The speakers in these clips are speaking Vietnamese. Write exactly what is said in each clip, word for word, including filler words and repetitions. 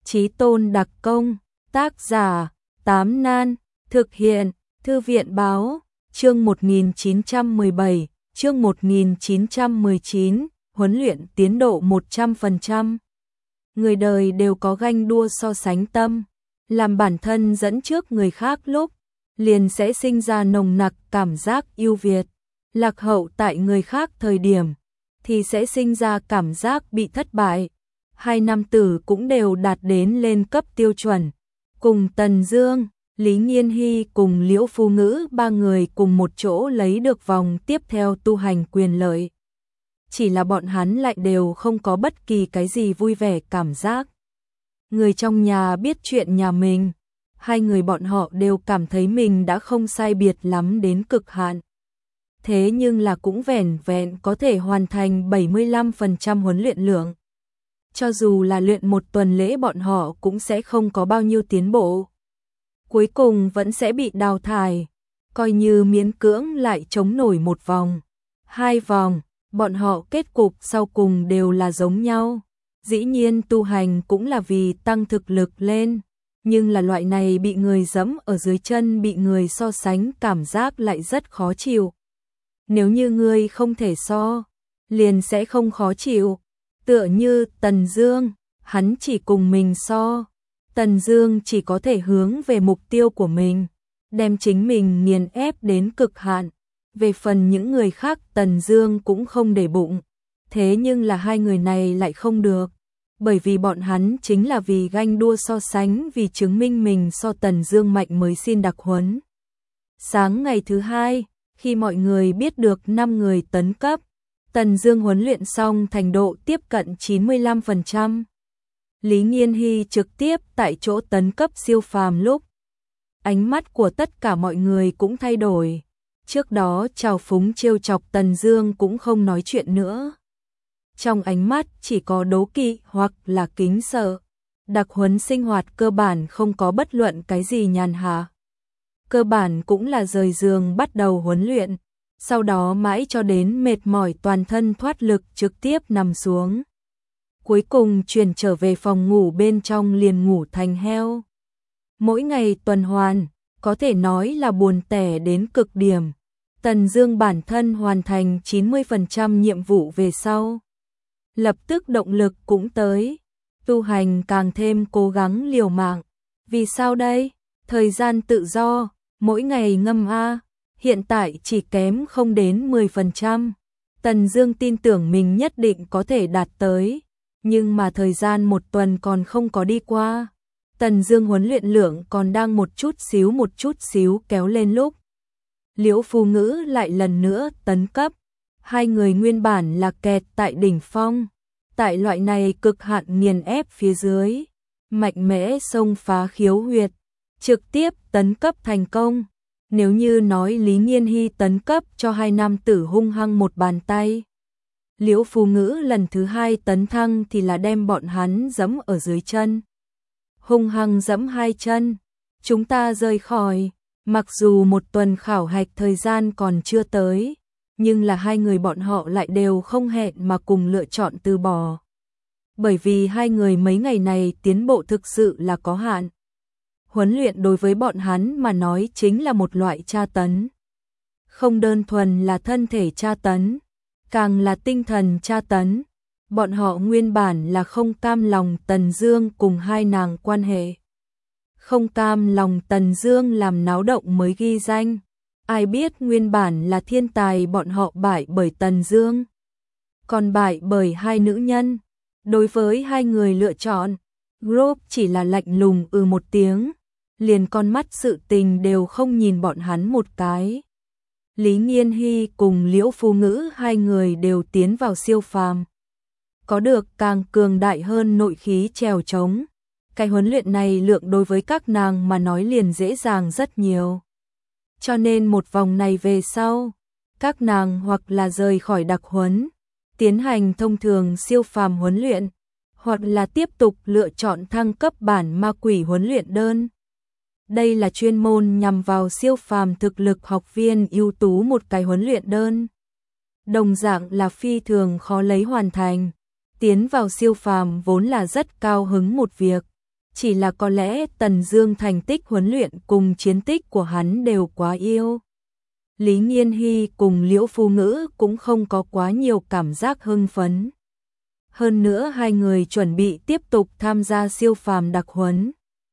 Chí Tôn đặc công, tác giả, Tám Nan, thực hiện, Thư viện báo, chương một nghìn chín trăm mười bảy, chương một nghìn chín trăm mười chín, huấn luyện tiến độ một trăm phần trăm. Người đời đều có ganh đua so sánh tâm, làm bản thân dẫn trước người khác lúc, liền sẽ sinh ra nồng nặc cảm giác ưu việt, lạc hậu tại người khác thời điểm, thì sẽ sinh ra cảm giác bị thất bại. Hai nam tử cũng đều đạt đến lên cấp tiêu chuẩn, cùng Tần Dương, Lý Nghiên Hy cùng Liễu Phu Ngữ ba người cùng một chỗ lấy được vòng tiếp theo tu hành quyền lợi. Chỉ là bọn hắn lại đều không có bất kỳ cái gì vui vẻ cảm giác. Người trong nhà biết chuyện nhà mình, hai người bọn họ đều cảm thấy mình đã không sai biệt lắm đến cực hạn. Thế nhưng là cũng vẻn vẹn có thể hoàn thành bảy mươi lăm phần trăm huấn luyện lượng. Cho dù là luyện một tuần lễ bọn họ cũng sẽ không có bao nhiêu tiến bộ. Cuối cùng vẫn sẽ bị đào thải, coi như miễn cưỡng lại chống nổi một vòng, hai vòng, bọn họ kết cục sau cùng đều là giống nhau. Dĩ nhiên tu hành cũng là vì tăng thực lực lên, nhưng là loại này bị người giẫm ở dưới chân, bị người so sánh cảm giác lại rất khó chịu. Nếu như ngươi không thể so, liền sẽ không khó chịu. Tựa như Tần Dương, hắn chỉ cùng mình so, Tần Dương chỉ có thể hướng về mục tiêu của mình, đem chính mình nghiền ép đến cực hạn. Về phần những người khác Tần Dương cũng không để bụng, thế nhưng là hai người này lại không được, bởi vì bọn hắn chính là vì ganh đua so sánh, vì chứng minh mình so Tần Dương mạnh mới xin đặc huấn. Sáng ngày thứ hai, khi mọi người biết được năm người tấn cấp, Tần Dương huấn luyện xong thành độ tiếp cận chín mươi lăm phần trăm. Lý Nghiên Hy trực tiếp tại chỗ tấn cấp siêu phàm lúc, ánh mắt của tất cả mọi người cũng thay đổi. Trước đó trào phúng trêu chọc Tần Dương cũng không nói chuyện nữa. Trong ánh mắt chỉ có đố kỵ hoặc là kính sợ. Đặc huấn sinh hoạt cơ bản không có bất luận cái gì nhàn hạ. Cơ bản cũng là rời giường bắt đầu huấn luyện, sau đó mãi cho đến mệt mỏi toàn thân thoát lực trực tiếp nằm xuống. Cuối cùng chuyển trở về phòng ngủ bên trong liền ngủ thành heo. Mỗi ngày tuần hoàn, có thể nói là buồn tẻ đến cực điểm. Tần Dương bản thân hoàn thành chín mươi phần trăm nhiệm vụ về sau, lập tức động lực cũng tới, tu hành càng thêm cố gắng liều mạng. Vì sao đây? Thời gian tự do, mỗi ngày ngâm a, hiện tại chỉ kém không đến mười phần trăm. Tần Dương tin tưởng mình nhất định có thể đạt tới, nhưng mà thời gian một tuần còn không có đi qua. Tần Dương huấn luyện lượng còn đang một chút xíu một chút xíu kéo lên lúc Liễu Phu Ngữ lại lần nữa tấn cấp. Hai người nguyên bản là kẹt tại đỉnh phong, tại loại này cực hạn nghiền ép phía dưới, mạnh mẽ xông phá khiếu huyệt, trực tiếp tấn cấp thành công. Nếu như nói Lý Nghiên Hy tấn cấp cho hai nam tử hung hăng một bàn tay, Liễu Phu Ngữ lần thứ hai tấn thăng thì là đem bọn hắn giẫm ở dưới chân. Hung hăng giẫm hai chân, chúng ta rời khỏi. Mặc dù một tuần khảo hạch thời gian còn chưa tới, nhưng là hai người bọn họ lại đều không hẹn mà cùng lựa chọn từ bỏ. Bởi vì hai người mấy ngày này tiến bộ thực sự là có hạn. Huấn luyện đối với bọn hắn mà nói chính là một loại tra tấn. Không đơn thuần là thân thể tra tấn, càng là tinh thần tra tấn. Bọn họ nguyên bản là không cam lòng Tần Dương cùng hai nàng quan hệ. Không cam lòng Tần Dương làm náo động mới ghi danh. Ai biết nguyên bản là thiên tài bọn họ bại bởi Tần Dương, còn bại bởi hai nữ nhân. Đối với hai người lựa chọn, group chỉ là lạnh lùng ừ một tiếng, liền con mắt sự tình đều không nhìn bọn hắn một cái. Lý Nghiên Hy cùng Liễu Phu Ngữ hai người đều tiến vào siêu phàm, có được càng cường đại hơn nội khí trèo trống. Cái huấn luyện này lượng đối với các nàng mà nói liền dễ dàng rất nhiều. Cho nên một vòng này về sau, các nàng hoặc là rời khỏi đặc huấn, tiến hành thông thường siêu phàm huấn luyện, hoặc là tiếp tục lựa chọn thăng cấp bản ma quỷ huấn luyện đơn. Đây là chuyên môn nhằm vào siêu phàm thực lực học viên ưu tú một cái huấn luyện đơn. Đồng dạng là phi thường khó lấy hoàn thành. Tiến vào siêu phàm vốn là rất cao hứng một việc, Chỉ là có lẽ Tần Dương thành tích huấn luyện cùng chiến tích của hắn đều quá yêu. Lý Nghiên Hy cùng Liễu Phu Ngữ cũng không có quá nhiều cảm giác hưng phấn. Hơn nữa hai người chuẩn bị tiếp tục tham gia siêu phàm đặc huấn.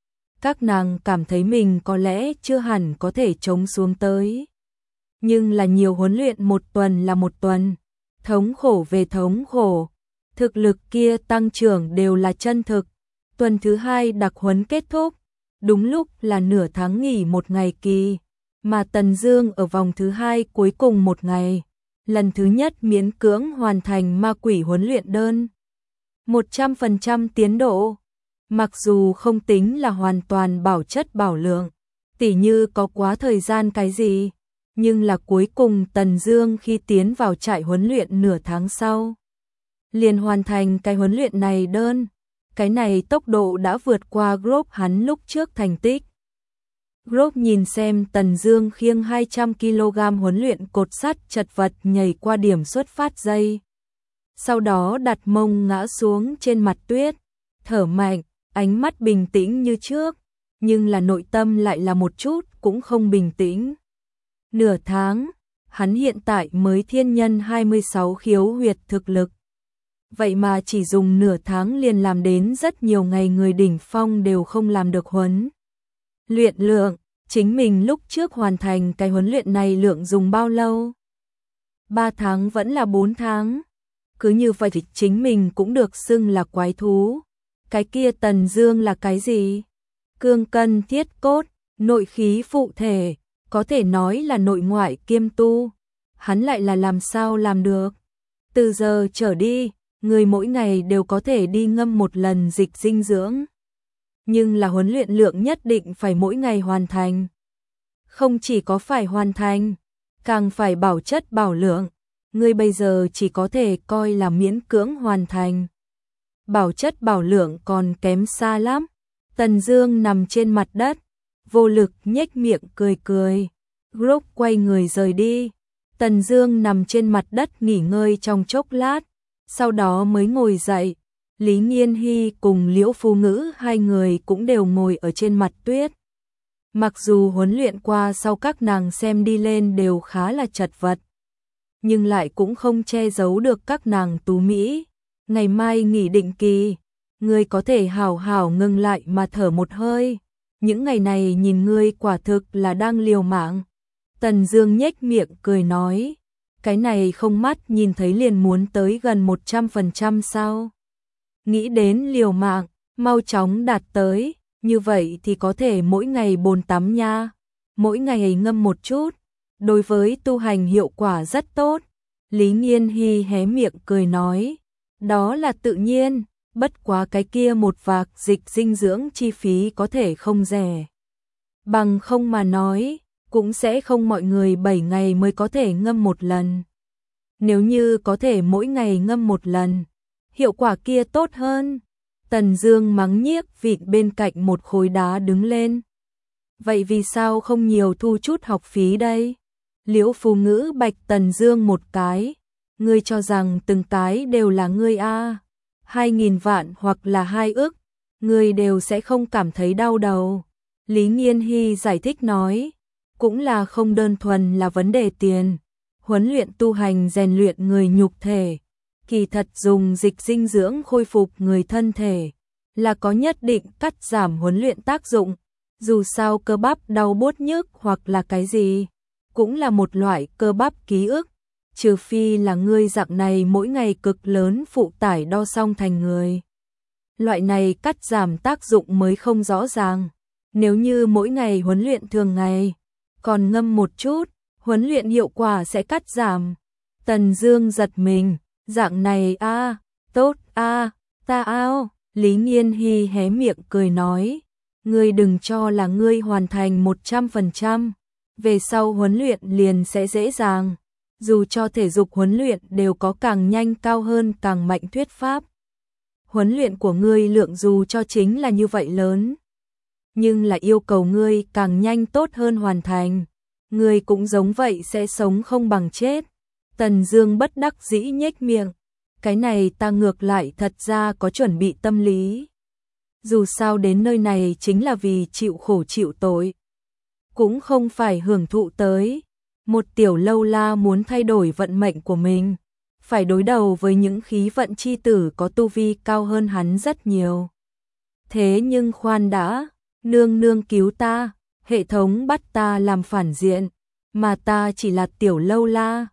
Các nàng cảm thấy mình có lẽ chưa hẳn có thể chống xuống tới. Nhưng là nhiều huấn luyện một tuần là một tuần. Thống khổ về thống khổ. Thực lực kia tăng trưởng đều là chân thực. Tuần thứ hai đặc huấn kết thúc. Đúng lúc là nửa tháng nghỉ một ngày kỳ. Mà Tần Dương ở vòng thứ hai cuối cùng một ngày. Lần thứ nhất miễn cưỡng hoàn thành ma quỷ huấn luyện đơn. một trăm phần trăm tiến độ. Mặc dù không tính là hoàn toàn bảo chất bảo lượng, tỉ như có quá thời gian cái gì, nhưng là cuối cùng Tần Dương khi tiến vào trại huấn luyện nửa tháng sau, liền hoàn thành cái huấn luyện này đơn. Cái này tốc độ đã vượt qua group hắn lúc trước thành tích. Group nhìn xem Tần Dương khiêng hai trăm ki lô gam huấn luyện cột sắt chật vật nhảy qua điểm xuất phát dây. Sau đó đặt mông ngã xuống trên mặt tuyết, thở mạnh, ánh mắt bình tĩnh như trước, nhưng là nội tâm lại là một chút cũng không bình tĩnh. Nửa tháng, hắn hiện tại mới thiên nhân hai mươi sáu khiếu huyệt thực lực. Vậy mà chỉ dùng nửa tháng liền làm đến rất nhiều ngày người đỉnh phong đều không làm được huấn luyện lượng, chính mình lúc trước hoàn thành cái huấn luyện này lượng dùng bao lâu? ba tháng vẫn là bốn tháng. Cứ như vậy thì chính mình cũng được xưng là quái thú. Cái kia Tần Dương là cái gì? Cương cân thiết cốt, nội khí phụ thể, có thể nói là nội ngoại kiêm tu. Hắn lại là làm sao làm được? Từ giờ trở đi, người mỗi ngày đều có thể đi ngâm một lần dịch dinh dưỡng. Nhưng là huấn luyện lượng nhất định phải mỗi ngày hoàn thành. Không chỉ có phải hoàn thành, càng phải bảo chất bảo lượng. Ngươi bây giờ chỉ có thể coi là miễn cưỡng hoàn thành. Bảo chất bảo lượng còn kém xa lắm. Tần Dương nằm trên mặt đất, vô lực nhếch miệng cười cười. Group quay người rời đi. Tần Dương nằm trên mặt đất nghỉ ngơi trong chốc lát, sau đó mới ngồi dậy. Lý Nghiên Hy cùng Liễu Phu Ngữ hai người cũng đều ngồi ở trên mặt tuyết. Mặc dù huấn luyện qua sau các nàng xem đi lên đều khá là chật vật, nhưng lại cũng không che giấu được các nàng tú mỹ. Ngày mai nghỉ định kỳ, ngươi có thể hảo hảo ngừng lại mà thở một hơi. Những ngày này nhìn ngươi quả thực là đang liều mạng. Tần Dương nhếch miệng cười nói, cái này không mắt nhìn thấy liền muốn tới gần một trăm phần trăm sao? Nghĩ đến liều mạng, mau chóng đạt tới, như vậy thì có thể mỗi ngày bồn tắm nha, mỗi ngày ngâm một chút, đối với tu hành hiệu quả rất tốt. Lý Nghiên Hy hé miệng cười nói, đó là tự nhiên, bất quá cái kia một vạc dịch dinh dưỡng chi phí có thể không rẻ. Bằng không mà nói, cũng sẽ không mọi người bảy ngày mới có thể ngâm một lần. Nếu như có thể mỗi ngày ngâm một lần, hiệu quả kia tốt hơn. Tần Dương mắng nhiếc vịn bên cạnh một khối đá đứng lên. Vậy vì sao không nhiều thu chút học phí đây? Liễu Phu Ngữ bạch Tần Dương một cái. Ngươi cho rằng từng cái đều là ngươi a? Hai nghìn vạn hoặc là hai ức, ngươi đều sẽ không cảm thấy đau đầu. Lý Nghiên Hy giải thích nói, cũng là không đơn thuần là vấn đề tiền. Huấn luyện tu hành rèn luyện người nhục thể, kỳ thật dùng dịch dinh dưỡng khôi phục người thân thể, là có nhất định cắt giảm huấn luyện tác dụng. Dù sao cơ bắp đau buốt nhức hoặc là cái gì, cũng là một loại cơ bắp ký ức. Trừ phi là ngươi dạng này mỗi ngày cực lớn phụ tải đo xong thành người. Loại này cắt giảm tác dụng mới không rõ ràng. Nếu như mỗi ngày huấn luyện thường ngày, còn ngâm một chút, huấn luyện hiệu quả sẽ cắt giảm. Tần Dương giật mình, dạng này a, à, tốt a, à, ta ao. Lý Nghiên Hy hé miệng cười nói, ngươi đừng cho là ngươi hoàn thành một trăm phần trăm, về sau huấn luyện liền sẽ dễ dàng. Dù cho thể dục huấn luyện đều có càng nhanh cao hơn càng mạnh thuyết pháp. Huấn luyện của ngươi lượng dù cho chính là như vậy lớn, nhưng là yêu cầu ngươi càng nhanh tốt hơn hoàn thành. Ngươi cũng giống vậy sẽ sống không bằng chết. Tần Dương bất đắc dĩ nhếch miệng, cái này ta ngược lại thật ra có chuẩn bị tâm lý. dù sao đến nơi này chính là vì chịu khổ chịu tội, cũng không phải hưởng thụ tới. Một tiểu lâu la muốn thay đổi vận mệnh của mình, phải đối đầu với những khí vận chi tử có tu vi cao hơn hắn rất nhiều. Thế nhưng khoan đã, nương nương cứu ta, hệ thống bắt ta làm phản diện, mà ta chỉ là tiểu lâu la,